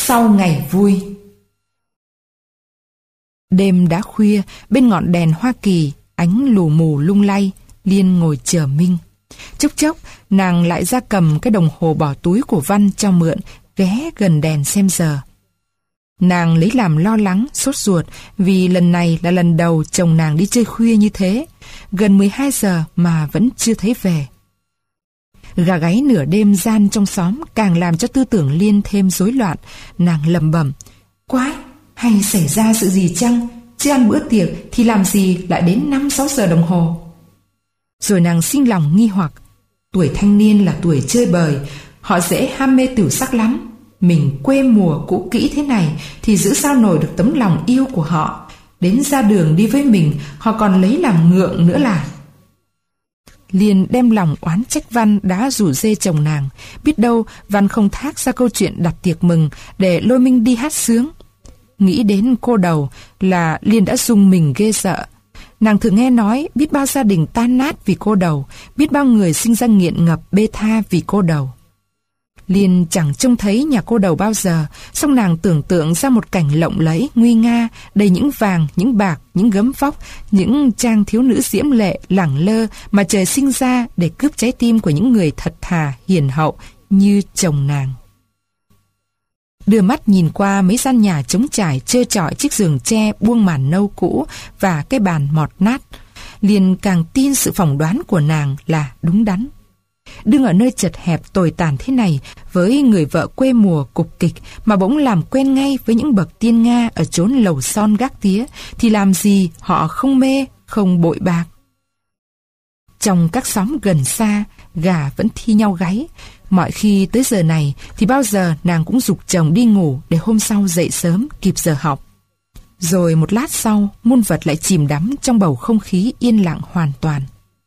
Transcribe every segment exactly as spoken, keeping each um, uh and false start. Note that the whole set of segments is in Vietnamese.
sau ngày vui. Đêm đã khuya, bên ngọn đèn Hoa Kỳ, ánh lù mù lung lay, Liên ngồi chờ Minh. Chốc chốc, nàng lại ra cầm cái đồng hồ bỏ túi của Văn cho mượn, ghé gần đèn xem giờ. Nàng lấy làm lo lắng, sốt ruột vì lần này là lần đầu chồng nàng đi chơi khuya như thế, gần mười hai giờ mà vẫn chưa thấy về. Gà gáy nửa đêm gian trong xóm càng làm cho tư tưởng Liên thêm rối loạn. Nàng lẩm bẩm: quái, hay xảy ra sự gì chăng? Chứ ăn bữa tiệc thì làm gì lại đến năm sáu giờ đồng hồ? Rồi nàng sinh lòng nghi hoặc. Tuổi thanh niên là tuổi chơi bời, họ dễ ham mê tửu sắc lắm. Mình quê mùa cũ kỹ thế này thì giữ sao nổi được tấm lòng yêu của họ. Đến ra đường đi với mình, họ còn lấy làm ngượng nữa là. Liên đem lòng oán trách Văn đã rủ rê chồng nàng. Biết đâu Văn không thác ra câu chuyện đặt tiệc mừng để lôi Minh đi hát sướng. Nghĩ đến cô đầu là Liên đã rung mình ghê sợ. Nàng thử nghe nói biết bao gia đình tan nát vì cô đầu, biết bao người sinh ra nghiện ngập bê tha vì cô đầu. Liên chẳng trông thấy nhà cô đầu bao giờ, song nàng tưởng tượng ra một cảnh lộng lẫy, nguy nga, đầy những vàng, những bạc, những gấm vóc, những trang thiếu nữ diễm lệ, lẳng lơ mà trời sinh ra để cướp trái tim của những người thật thà, hiền hậu như chồng nàng. Đưa mắt nhìn qua mấy gian nhà trống trải trơ trọi chiếc giường tre buông màn nâu cũ và cái bàn mọt nát, Liên càng tin sự phỏng đoán của nàng là đúng đắn. Đừng ở nơi chật hẹp tồi tàn thế này với người vợ quê mùa cục kịch mà bỗng làm quen ngay với những bậc tiên Nga ở chốn lầu son gác tía, thì làm gì họ không mê, không bội bạc. Trong các xóm gần xa, gà vẫn thi nhau gáy. Mọi khi tới giờ này thì bao giờ nàng cũng giục chồng đi ngủ để hôm sau dậy sớm kịp giờ học. Rồi một lát sau, muôn vật lại chìm đắm trong bầu không khí yên lặng hoàn toàn.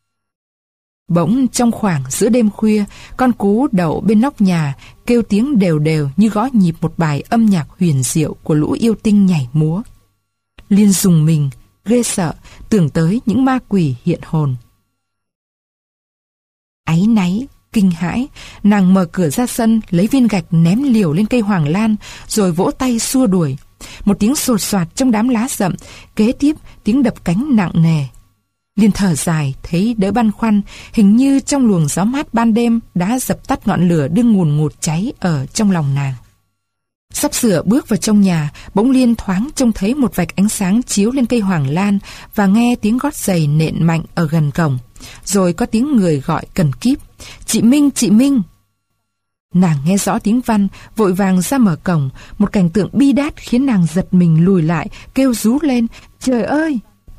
Bỗng trong khoảng giữa đêm khuya, con cú đậu bên nóc nhà kêu tiếng đều đều như gõ nhịp một bài âm nhạc huyền diệu của lũ yêu tinh nhảy múa. Liên rùng mình, ghê sợ, tưởng tới những ma quỷ hiện hồn. Áy náy, kinh hãi, nàng mở cửa ra sân, lấy viên gạch ném liều lên cây hoàng lan, rồi vỗ tay xua đuổi. Một tiếng sột soạt trong đám lá rậm, kế tiếp tiếng đập cánh nặng nề. Liên thở dài, thấy đỡ băn khoăn, hình như trong luồng gió mát ban đêm đã dập tắt ngọn lửa đương ngùn ngụt cháy ở trong lòng nàng. Sắp sửa bước vào trong nhà, bỗng Liên thoáng trông thấy một vạch ánh sáng chiếu lên cây hoàng lan và nghe tiếng gót giày nện mạnh ở gần cổng. Rồi có tiếng người gọi cần kíp: "Chị Minh, chị Minh!" Nàng nghe rõ tiếng Văn, vội vàng ra mở cổng. Một cảnh tượng bi đát khiến nàng giật mình lùi lại, kêu rú lên: "Trời ơi!"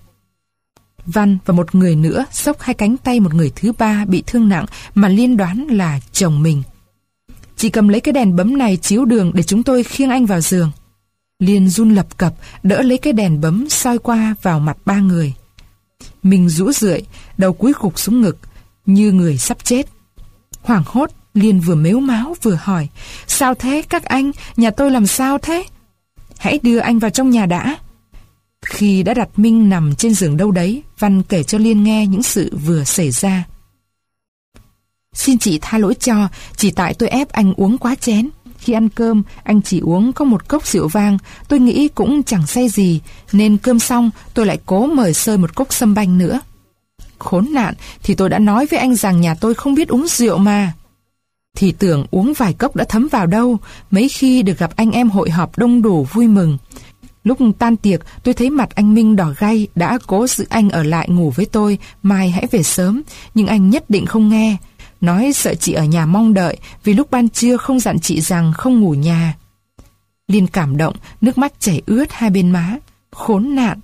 Văn và một người nữa xốc hai cánh tay một người thứ ba bị thương nặng mà Liên đoán là chồng mình. "Chị cầm lấy cái đèn bấm này chiếu đường để chúng tôi khiêng anh vào giường." Liên run lập cập, đỡ lấy cái đèn bấm soi qua vào mặt ba người. Mình rũ rượi, đầu cúi gục xuống ngực, như người sắp chết. Hoảng hốt, Liên vừa mếu máo vừa hỏi: "Sao thế các anh, nhà tôi làm sao thế?" "Hãy đưa anh vào trong nhà đã." Khi đã đặt Minh nằm trên giường đâu đấy, Văn kể cho Liên nghe những sự vừa xảy ra. "Xin chị tha lỗi cho, chỉ tại tôi ép anh uống quá chén. Khi ăn cơm, anh chỉ uống có một cốc rượu vang, tôi nghĩ cũng chẳng say gì, nên cơm xong tôi lại cố mời sơi một cốc sâm banh nữa. Khốn nạn, thì tôi đã nói với anh rằng nhà tôi không biết uống rượu mà. Thì tưởng uống vài cốc đã thấm vào đâu, mấy khi được gặp anh em hội họp đông đủ vui mừng. Lúc tan tiệc, tôi thấy mặt anh Minh đỏ gay, đã cố giữ anh ở lại ngủ với tôi, mai hãy về sớm, nhưng anh nhất định không nghe. Nói sợ chị ở nhà mong đợi, vì lúc ban trưa không dặn chị rằng không ngủ nhà." Liên cảm động, nước mắt chảy ướt hai bên má. Khốn nạn!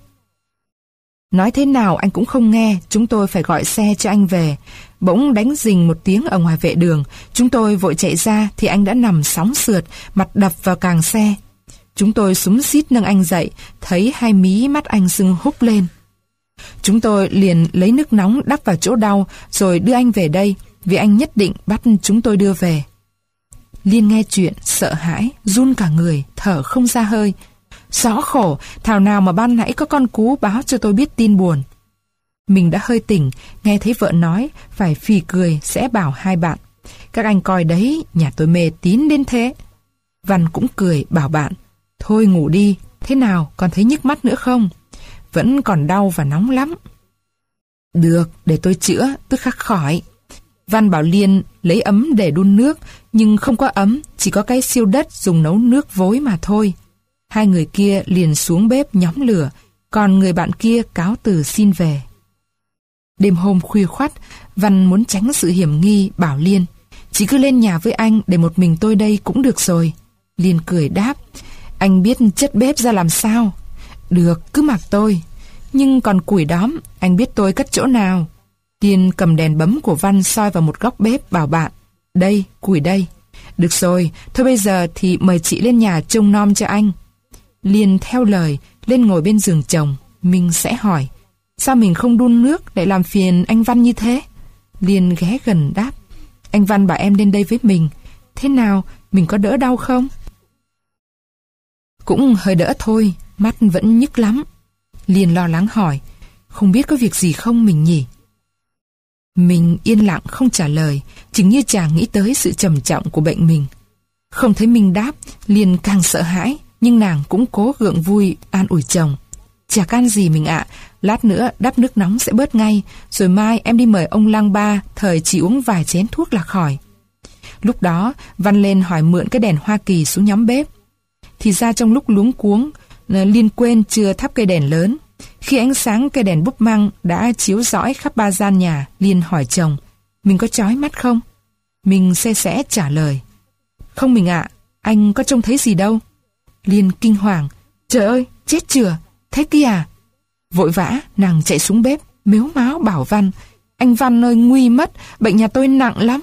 Nói thế nào anh cũng không nghe, chúng tôi phải gọi xe cho anh về. Bỗng đánh rình một tiếng ở ngoài vệ đường, chúng tôi vội chạy ra thì anh đã nằm sóng sượt, mặt đập vào càng xe. Chúng tôi xúm xít nâng anh dậy, thấy hai mí mắt anh sưng húp lên. Chúng tôi liền lấy nước nóng đắp vào chỗ đau rồi đưa anh về đây, vì anh nhất định bắt chúng tôi đưa về. Liên nghe chuyện, sợ hãi, run cả người, thở không ra hơi. Rõ khổ, thảo nào mà ban nãy có con cú báo cho tôi biết tin buồn. Mình đã hơi tỉnh, nghe thấy vợ nói, phải phì cười sẽ bảo hai bạn: "Các anh coi đấy, nhà tôi mê tín đến thế." Văn cũng cười bảo bạn, thôi ngủ đi, thế nào, còn thấy nhức mắt nữa không? Vẫn còn đau và nóng lắm. Được, để tôi chữa, tức khắc khỏi. Văn bảo Liên lấy ấm để đun nước, nhưng không có ấm, chỉ có cái siêu đất dùng nấu nước vối mà thôi. Hai người kia liền xuống bếp nhóm lửa, còn người bạn kia cáo từ xin về. Đêm hôm khuya khoắt, Văn muốn tránh sự hiểm nghi, bảo Liên, chỉ cứ lên nhà với anh, để một mình tôi đây cũng được rồi. Liên cười đáp, anh biết chất bếp ra làm sao? Được, cứ mặc tôi. Nhưng còn củi đóm, anh biết tôi cất chỗ nào? Liên cầm đèn bấm của Văn soi vào một góc bếp, bảo bạn, đây, củi đây. Được rồi, thôi bây giờ thì mời chị lên nhà trông nom cho anh. Liên theo lời, lên ngồi bên giường chồng. Minh sẽ hỏi, sao mình không đun nước để làm phiền anh Văn như thế? Liên ghé gần đáp, anh Văn bảo em lên đây với mình. Thế nào, mình có đỡ đau không? Cũng hơi đỡ thôi, mắt vẫn nhức lắm. Liên lo lắng hỏi, không biết có việc gì không mình nhỉ? Mình yên lặng không trả lời, chừng như chàng nghĩ tới sự trầm trọng của bệnh mình. Không thấy mình đáp, Liên càng sợ hãi, nhưng nàng cũng cố gượng vui an ủi chồng. Chả can gì mình ạ, lát nữa đắp nước nóng sẽ bớt ngay, rồi mai em đi mời ông lang ba, thời chỉ uống vài chén thuốc là khỏi. Lúc đó, Văn lên hỏi mượn cái đèn Hoa Kỳ xuống nhóm bếp. Thì ra trong lúc luống cuống, Liên quên chưa thắp cây đèn lớn. Khi ánh sáng cây đèn búp măng đã chiếu rõi khắp ba gian nhà, Liên hỏi chồng, mình có chói mắt không? Mình se sẽ trả lời, không mình ạ, anh có trông thấy gì đâu. Liên kinh hoàng, trời ơi, chết chừa, thế kia à? Vội vã, nàng chạy xuống bếp, mếu máo bảo Văn, anh Văn ơi, nguy mất, bệnh nhà tôi nặng lắm.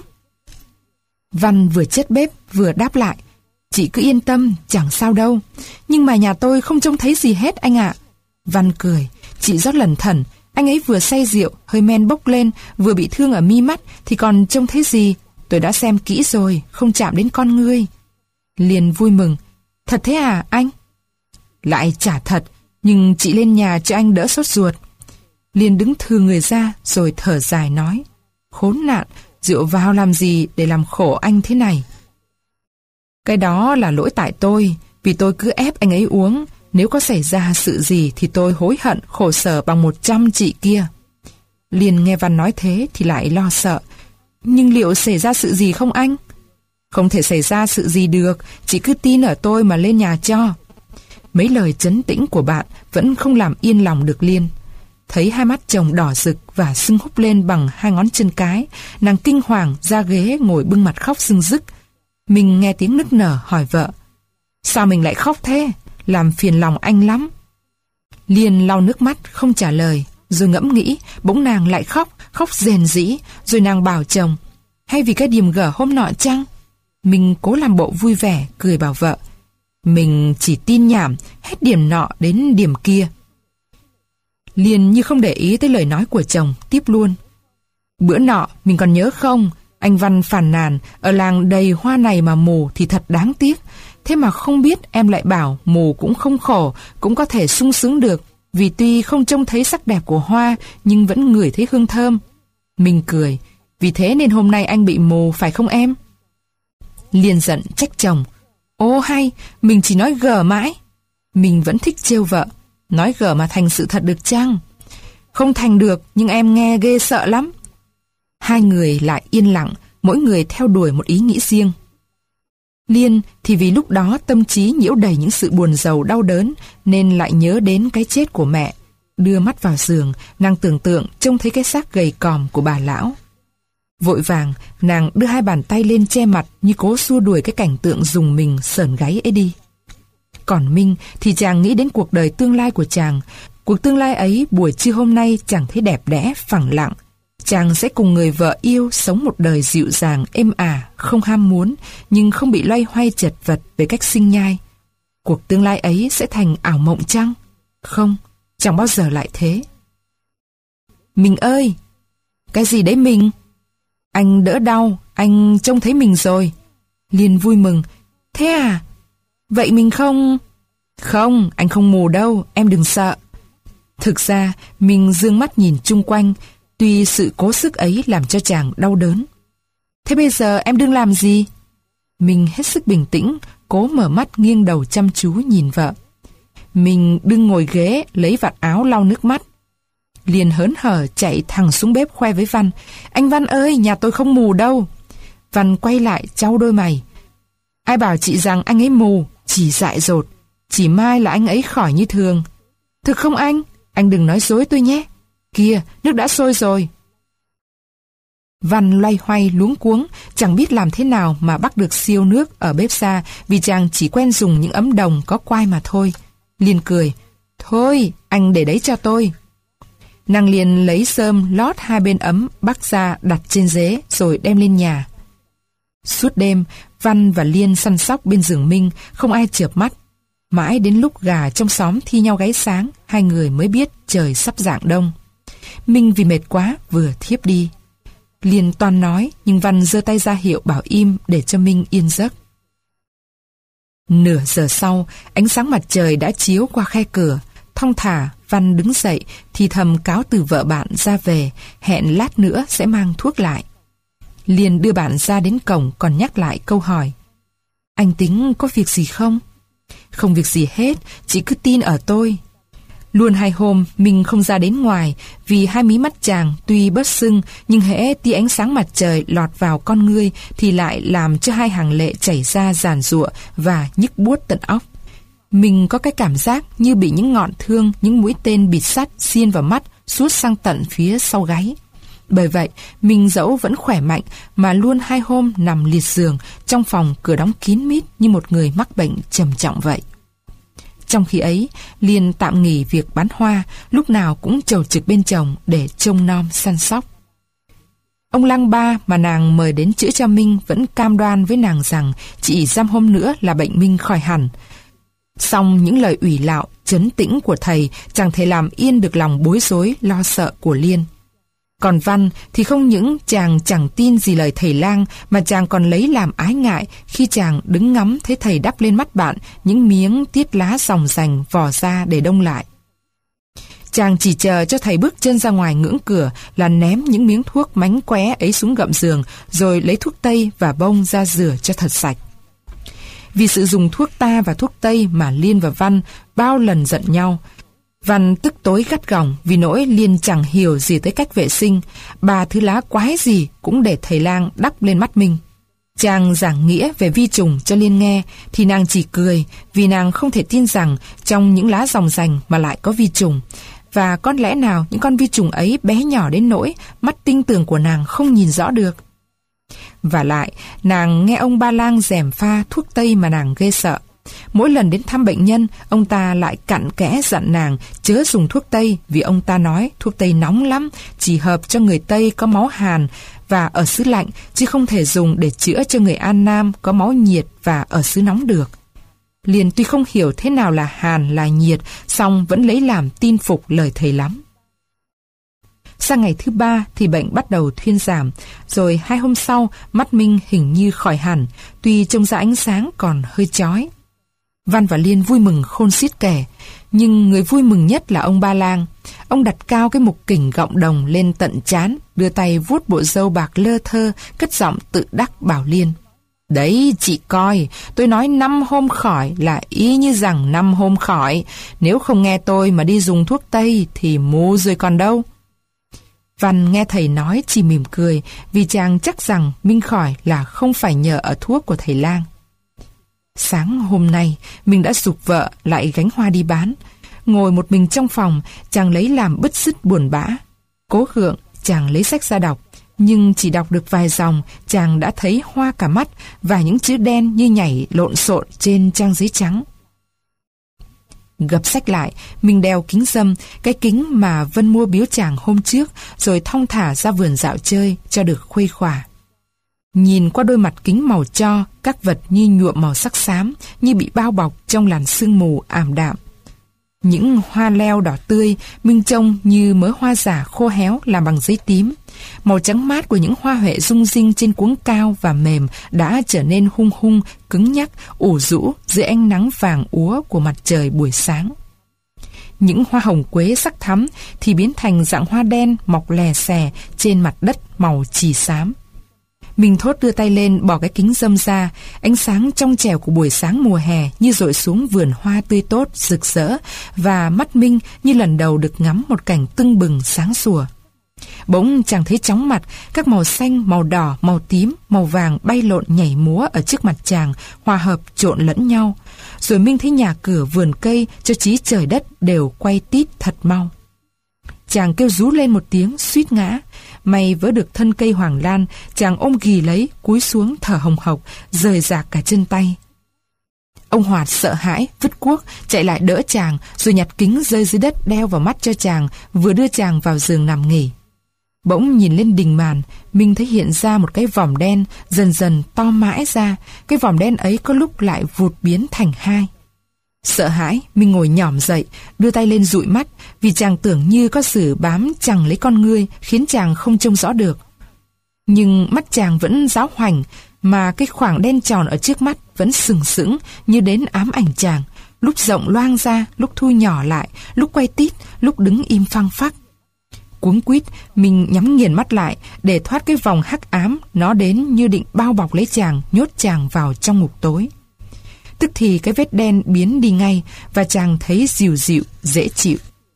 Văn vừa chết bếp vừa đáp lại, chị cứ yên tâm, chẳng sao đâu. Nhưng mà nhà tôi không trông thấy gì hết anh ạ. Văn cười, chị rót lẩn thẩn, anh ấy vừa say rượu, hơi men bốc lên, vừa bị thương ở mi mắt thì còn trông thấy gì. Tôi đã xem kỹ rồi, không chạm đến con ngươi. Liền vui mừng, thật thế à anh? Lại chả thật, nhưng chị lên nhà cho anh đỡ sốt ruột. Liên đứng thừ người ra rồi thở dài nói, khốn nạn, rượu vào làm gì để làm khổ anh thế này? Cái đó là lỗi tại tôi, vì tôi cứ ép anh ấy uống. Nếu có xảy ra sự gì thì tôi hối hận khổ sở bằng một trăm chị kia. Liên nghe Văn nói thế thì lại lo sợ. Nhưng liệu xảy ra sự gì không anh? Không thể xảy ra sự gì được, chỉ cứ tin ở tôi mà lên nhà cho. Mấy lời trấn tĩnh của bạn vẫn không làm yên lòng được Liên. Thấy hai mắt chồng đỏ rực và sưng húp lên bằng hai ngón chân cái, nàng kinh hoàng ra ghế ngồi bưng mặt khóc sưng rức. Mình nghe tiếng nức nở hỏi vợ, sao mình lại khóc thế? Làm phiền lòng anh lắm. Liên lau nước mắt không trả lời, rồi ngẫm nghĩ, bỗng nàng lại khóc, khóc rền rĩ, rồi nàng bảo chồng, hay vì cái điềm gở hôm nọ chăng? Mình cố làm bộ vui vẻ, cười bảo vợ, mình chỉ tin nhảm, hết điểm nọ đến điểm kia. Liên như không để ý tới lời nói của chồng, tiếp luôn. Bữa nọ, mình còn nhớ không? Anh Văn phàn nàn, ở làng đầy hoa này mà mù thì thật đáng tiếc. Thế mà không biết em lại bảo mù cũng không khổ, cũng có thể sung sướng được, vì tuy không trông thấy sắc đẹp của hoa, nhưng vẫn ngửi thấy hương thơm. Mình cười, vì thế nên hôm nay anh bị mù phải không em? Liên giận trách chồng, ô hay, mình chỉ nói gờ mãi. Mình vẫn thích trêu vợ, nói gờ mà thành sự thật được chăng? Không thành được, nhưng em nghe ghê sợ lắm. Hai người lại yên lặng, mỗi người theo đuổi một ý nghĩ riêng. Liên thì vì lúc đó tâm trí nhiễu đầy những sự buồn rầu đau đớn nên lại nhớ đến cái chết của mẹ. Đưa mắt vào giường, nàng tưởng tượng trông thấy cái xác gầy còm của bà lão. Vội vàng, nàng đưa hai bàn tay lên che mặt như cố xua đuổi cái cảnh tượng rùng mình sởn gáy ấy đi. Còn Minh thì chàng nghĩ đến cuộc đời tương lai của chàng. Cuộc tương lai ấy buổi trưa hôm nay chẳng thấy đẹp đẽ, phẳng lặng. Chàng sẽ cùng người vợ yêu sống một đời dịu dàng, êm ả, không ham muốn, nhưng không bị loay hoay chật vật về cách sinh nhai. Cuộc tương lai ấy sẽ thành ảo mộng chăng? Không, chẳng bao giờ lại thế. Mình ơi! Cái gì đấy mình? Anh đỡ đau, anh trông thấy mình rồi. Liên vui mừng. Thế à? Vậy mình không... Không, anh không mù đâu, em đừng sợ. Thực ra, mình dương mắt nhìn chung quanh, tuy sự cố sức ấy làm cho chàng đau đớn. Thế bây giờ em đừng làm gì? Mình hết sức bình tĩnh, cố mở mắt nghiêng đầu chăm chú nhìn vợ. Mình đương ngồi ghế lấy vạt áo lau nước mắt. Liền hớn hở chạy thẳng xuống bếp khoe với Văn. Anh Văn ơi, nhà tôi không mù đâu. Văn quay lại chau đôi mày. Ai bảo chị rằng anh ấy mù, chỉ dại dột. Chỉ mai là anh ấy khỏi như thường. Thực không anh? Anh đừng nói dối tôi nhé. Kìa, nước đã sôi rồi. Văn loay hoay luống cuống, chẳng biết làm thế nào mà bắt được siêu nước ở bếp ra, vì chàng chỉ quen dùng những ấm đồng có quai mà thôi. Liền cười. Thôi, anh để đấy cho tôi. Nàng liền lấy rơm lót hai bên ấm bắc ra đặt trên dế rồi đem lên nhà. Suốt đêm, Văn và Liên săn sóc bên giường Minh, không ai chợp mắt. Mãi đến lúc gà trong xóm thi nhau gáy sáng, hai người mới biết trời sắp rạng đông. Minh vì mệt quá vừa thiếp đi. Liên toan nói, nhưng Văn giơ tay ra hiệu bảo im để cho Minh yên giấc. Nửa giờ sau, ánh sáng mặt trời đã chiếu qua khe cửa. Thong thả, Văn đứng dậy, thì thầm cáo từ vợ bạn ra về, hẹn lát nữa sẽ mang thuốc lại. Liên đưa bạn ra đến cổng còn nhắc lại câu hỏi. Anh tính có việc gì không? Không việc gì hết, chỉ cứ tin ở tôi. Luôn hai hôm mình không ra đến ngoài, vì hai mí mắt chàng tuy bớt sưng, nhưng hễ tia ánh sáng mặt trời lọt vào con ngươi thì lại làm cho hai hàng lệ chảy ra giàn giụa và nhức buốt tận óc. Mình có cái cảm giác như bị những ngọn thương, những mũi tên bịt sắt xiên vào mắt, suốt sang tận phía sau gáy. Bởi vậy, mình dẫu vẫn khỏe mạnh mà luôn hai hôm nằm liệt giường trong phòng cửa đóng kín mít như một người mắc bệnh trầm trọng vậy. Trong khi ấy, Liên tạm nghỉ việc bán hoa, lúc nào cũng chầu trực bên chồng để trông nom săn sóc. Ông lang ba mà nàng mời đến chữa cho Minh vẫn cam đoan với nàng rằng chỉ dăm hôm nữa là bệnh Minh khỏi hẳn. Song những lời ủy lạo, trấn tĩnh của thầy chẳng thể làm yên được lòng bối rối, lo sợ của Liên. Còn Văn thì không những chàng chẳng tin gì lời thầy lang, mà chàng còn lấy làm ái ngại khi chàng đứng ngắm thấy thầy đắp lên mắt bạn những miếng tiết lá ròng rành vò ra để đông lại. Chàng chỉ chờ cho thầy bước chân ra ngoài ngưỡng cửa là ném những miếng thuốc mánh qué ấy xuống gậm giường, rồi lấy thuốc tây và bông ra rửa cho thật sạch. Vì sự dùng thuốc ta và thuốc tây mà Liên và Văn bao lần giận nhau. Văn tức tối gắt gỏng vì nỗi Liên chẳng hiểu gì tới cách vệ sinh, bà thứ lá quái gì cũng để thầy lang đắp lên mắt mình. Chàng giảng nghĩa về vi trùng cho Liên nghe thì nàng chỉ cười, vì nàng không thể tin rằng trong những lá ròng rành mà lại có vi trùng. Và có lẽ nào những con vi trùng ấy bé nhỏ đến nỗi mắt tinh tường của nàng không nhìn rõ được. Và lại, nàng nghe ông Ba Lang gièm pha thuốc tây mà nàng ghê sợ. Mỗi lần đến thăm bệnh nhân, ông ta lại cặn kẽ dặn nàng chớ dùng thuốc tây, vì ông ta nói thuốc tây nóng lắm, chỉ hợp cho người Tây có máu hàn và ở xứ lạnh, chứ không thể dùng để chữa cho người An Nam có máu nhiệt và ở xứ nóng được. Liền tuy không hiểu thế nào là hàn là nhiệt, song vẫn lấy làm tin phục lời thầy lắm. Sang ngày thứ ba thì bệnh bắt đầu thuyên giảm, rồi hai hôm sau mắt Minh hình như khỏi hẳn, tuy trông ra ánh sáng còn hơi chói. Văn và Liên vui mừng khôn xiết kể, nhưng người vui mừng nhất là ông Ba Lang. Ông đặt cao cái mục kỉnh gọng đồng lên tận trán, đưa tay vuốt bộ râu bạc lơ thơ, cất giọng tự đắc bảo Liên. Đấy chị coi, tôi nói năm hôm khỏi là y như rằng năm hôm khỏi, nếu không nghe tôi mà đi dùng thuốc tây thì mù rồi còn đâu. Văn nghe thầy nói chỉ mỉm cười, vì chàng chắc rằng Minh khỏi là không phải nhờ ở thuốc của thầy lang. Sáng hôm nay, mình đã giục vợ lại gánh hoa đi bán. Ngồi một mình trong phòng, chàng lấy làm bứt rứt buồn bã. Cố gượng, chàng lấy sách ra đọc, nhưng chỉ đọc được vài dòng, chàng đã thấy hoa cả mắt và những chữ đen như nhảy lộn xộn trên trang giấy trắng. Gập sách lại, mình đeo kính râm, cái kính mà Vân mua biếu chàng hôm trước, rồi thong thả ra vườn dạo chơi cho được khuây khỏa. Nhìn qua đôi mặt kính màu cho, các vật như nhuộm màu sắc xám, như bị bao bọc trong làn sương mù ảm đạm. Những hoa leo đỏ tươi, Minh trông như mớ hoa giả khô héo làm bằng giấy tím. Màu trắng mát của những hoa huệ rung rinh trên cuống cao và mềm đã trở nên hung hung, cứng nhắc, ủ rũ dưới ánh nắng vàng úa của mặt trời buổi sáng. Những hoa hồng quế sắc thắm thì biến thành dạng hoa đen mọc lè xè trên mặt đất màu chì xám. Minh Thốt đưa tay lên bỏ cái kính râm ra, ánh sáng trong trẻo của buổi sáng mùa hè như dội xuống vườn hoa tươi tốt, rực rỡ, và mắt Minh như lần đầu được ngắm một cảnh tưng bừng sáng sủa. Bỗng chàng thấy chóng mặt, các màu xanh, màu đỏ, màu tím, màu vàng bay lộn nhảy múa ở trước mặt chàng, hòa hợp trộn lẫn nhau. Rồi Minh thấy nhà cửa, vườn cây, cho chí trời đất đều quay tít thật mau. Chàng kêu rú lên một tiếng, suýt ngã. May vớ được thân cây hoàng lan, chàng ôm ghì lấy, cúi xuống thở hồng hộc, rời rạc cả chân tay. Ông Hoạt sợ hãi, vứt cuốc, chạy lại đỡ chàng, rồi nhặt kính rơi dưới đất đeo vào mắt cho chàng, vừa đưa chàng vào giường nằm nghỉ. Bỗng nhìn lên đình màn, Minh thấy hiện ra một cái vòng đen, dần dần to mãi ra, cái vòng đen ấy có lúc lại vụt biến thành hai. Sợ hãi, Minh ngồi nhỏm dậy, đưa tay lên dụi mắt, vì chàng tưởng như có sự bám chằng lấy con ngươi, khiến chàng không trông rõ được. Nhưng mắt chàng vẫn giáo hoành, mà cái khoảng đen tròn ở trước mắt vẫn sừng sững như đến ám ảnh chàng, lúc rộng loang ra, lúc thu nhỏ lại, lúc quay tít, lúc đứng im phăng phắc. Cuống quýt, mình nhắm nghiền mắt lại để thoát cái vòng hắc ám, nó đến như định bao bọc lấy chàng, nhốt chàng vào trong ngục tối. Tức thì cái vết đen biến đi ngay và chàng thấy dịu dịu, dễ chịu.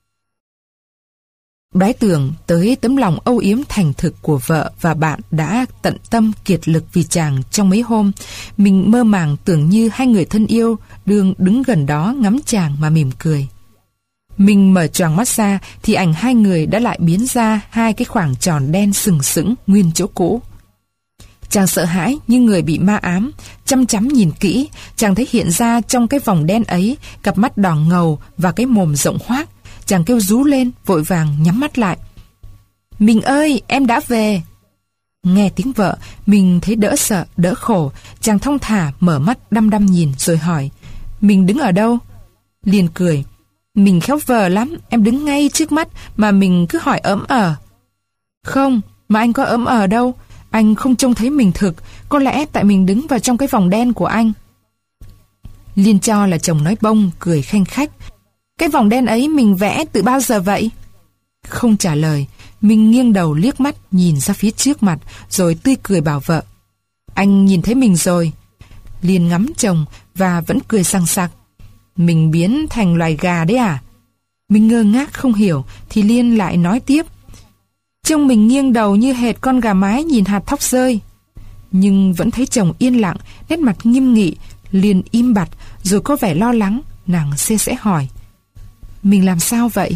Đoái tưởng tới tấm lòng âu yếm thành thực của vợ và bạn đã tận tâm kiệt lực vì chàng trong mấy hôm. Mình mơ màng tưởng như hai người thân yêu đương đứng gần đó ngắm chàng mà mỉm cười. Mình mở choàng mắt ra thì ảnh hai người đã lại biến ra hai cái khoảng tròn đen sừng sững nguyên chỗ cũ. Chàng sợ hãi như người bị ma ám, chăm chăm nhìn kỹ, chàng thấy hiện ra trong cái vòng đen ấy cặp mắt đỏ ngầu và cái mồm rộng hoác. Chàng kêu rú lên, vội vàng nhắm mắt lại. Mình ơi, em đã về. Nghe tiếng vợ, mình thấy đỡ sợ, đỡ khổ. Chàng thong thả mở mắt đăm đăm nhìn rồi hỏi, mình đứng ở đâu? Liền cười, mình khéo vờ lắm, em đứng ngay trước mắt mà mình cứ hỏi ỡm ở. Không, mà anh có ỡm ở đâu, anh không trông thấy mình thực, có lẽ tại mình đứng vào trong cái vòng đen của anh. Liên cho là chồng nói bông, cười khanh khách. Cái vòng đen ấy mình vẽ từ bao giờ vậy? Không trả lời, mình nghiêng đầu liếc mắt nhìn ra phía trước mặt, rồi tươi cười bảo vợ, anh nhìn thấy mình rồi. Liên ngắm chồng và vẫn cười sằng sặc. Mình biến thành loài gà đấy à? Mình ngơ ngác không hiểu, thì Liên lại nói tiếp, trông mình nghiêng đầu như hệt con gà mái nhìn hạt thóc rơi. Nhưng vẫn thấy chồng yên lặng, nét mặt nghiêm nghị. Liên im bặt, rồi có vẻ lo lắng. Nàng xe sẽ hỏi, mình làm sao vậy?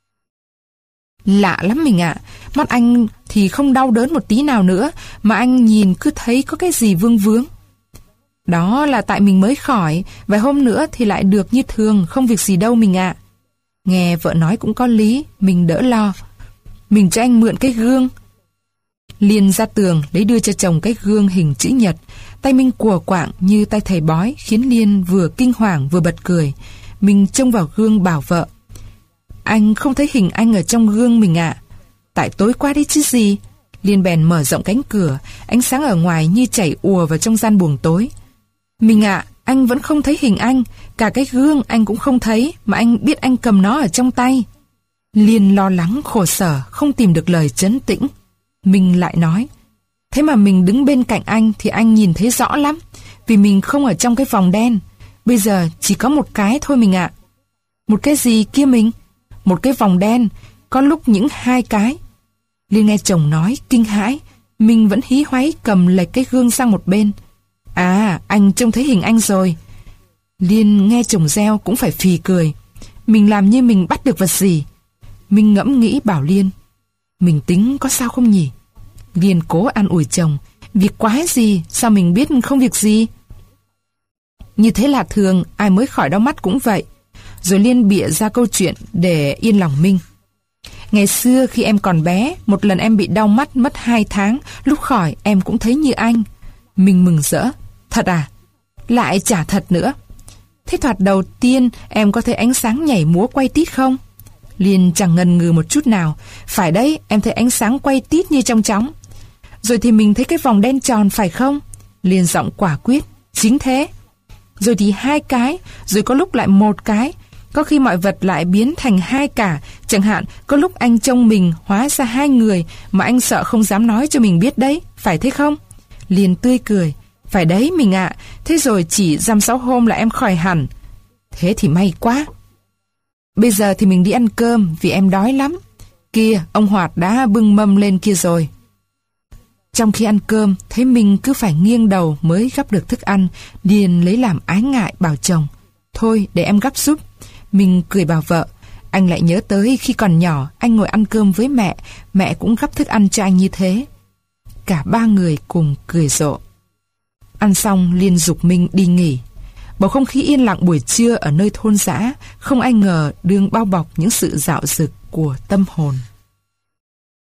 Lạ lắm mình ạ, mắt anh thì không đau đớn một tí nào nữa, mà anh nhìn cứ thấy có cái gì vương vướng. Đó là tại mình mới khỏi, vài hôm nữa thì lại được như thường, không việc gì đâu mình ạ. Nghe vợ nói cũng có lý, mình đỡ lo. Mình cho anh mượn cái gương. Liên ra tường lấy đưa cho chồng cái gương hình chữ nhật. Tay Minh cùa quạng như tay thầy bói, khiến Liên vừa kinh hoàng vừa bật cười. Mình trông vào gương bảo vợ, anh không thấy hình anh ở trong gương mình ạ. Tại tối quá đấy chứ gì. Liên bèn mở rộng cánh cửa, ánh sáng ở ngoài như chảy ùa vào trong gian buồng tối. Mình ạ, anh vẫn không thấy hình anh, cả cái gương anh cũng không thấy, mà anh biết anh cầm nó ở trong tay. Liên lo lắng khổ sở, không tìm được lời trấn tĩnh. Mình lại nói, thế mà mình đứng bên cạnh anh thì anh nhìn thấy rõ lắm, vì mình không ở trong cái vòng đen. Bây giờ chỉ có một cái thôi mình ạ. Một cái gì kia mình? Một cái vòng đen, có lúc những hai cái. Liên nghe chồng nói, kinh hãi. Mình vẫn hí hoáy cầm lệch cái gương sang một bên. À, anh trông thấy hình anh rồi. Liên nghe chồng reo cũng phải phì cười. Mình làm như mình bắt được vật gì. Mình ngẫm nghĩ bảo Liên, mình tính có sao không nhỉ? Liên cố an ủi chồng, việc quái gì, sao mình biết không việc gì? Như thế là thường, ai mới khỏi đau mắt cũng vậy. Rồi Liên bịa ra câu chuyện để yên lòng Minh. Ngày xưa khi em còn bé, một lần em bị đau mắt mất hai tháng, lúc khỏi em cũng thấy như anh. Mình mừng rỡ. Thật à? Lại chả thật nữa. Thế thoạt đầu tiên em có thấy ánh sáng nhảy múa quay tít không? Liên chẳng ngần ngừ một chút nào. Phải đấy, em thấy ánh sáng quay tít như trong chóng. Rồi thì mình thấy cái vòng đen tròn phải không? Liên giọng quả quyết. Chính thế. Rồi thì hai cái, rồi có lúc lại một cái. Có khi mọi vật lại biến thành hai cả. Chẳng hạn, có lúc anh trông mình hóa ra hai người mà anh sợ không dám nói cho mình biết đấy. Phải thế không? liền tươi cười. Phải đấy mình ạ, thế rồi chỉ dăm sáu hôm là em khỏi hẳn. Thế thì may quá. Bây giờ thì mình đi ăn cơm vì em đói lắm. Kia, ông Hoạt đã bưng mâm lên kia rồi. Trong khi ăn cơm, thấy mình cứ phải nghiêng đầu mới gắp được thức ăn, liền lấy làm ái ngại bảo chồng. Thôi, để em gắp giúp. Mình cười bảo vợ. Anh lại nhớ tới khi còn nhỏ, anh ngồi ăn cơm với mẹ, mẹ cũng gắp thức ăn cho anh như thế. Cả ba người cùng cười rộ. Ăn xong liền giục Minh đi nghỉ. Bầu không khí yên lặng buổi trưa ở nơi thôn dã, không ai ngờ đương bao bọc những sự dạo dực của tâm hồn.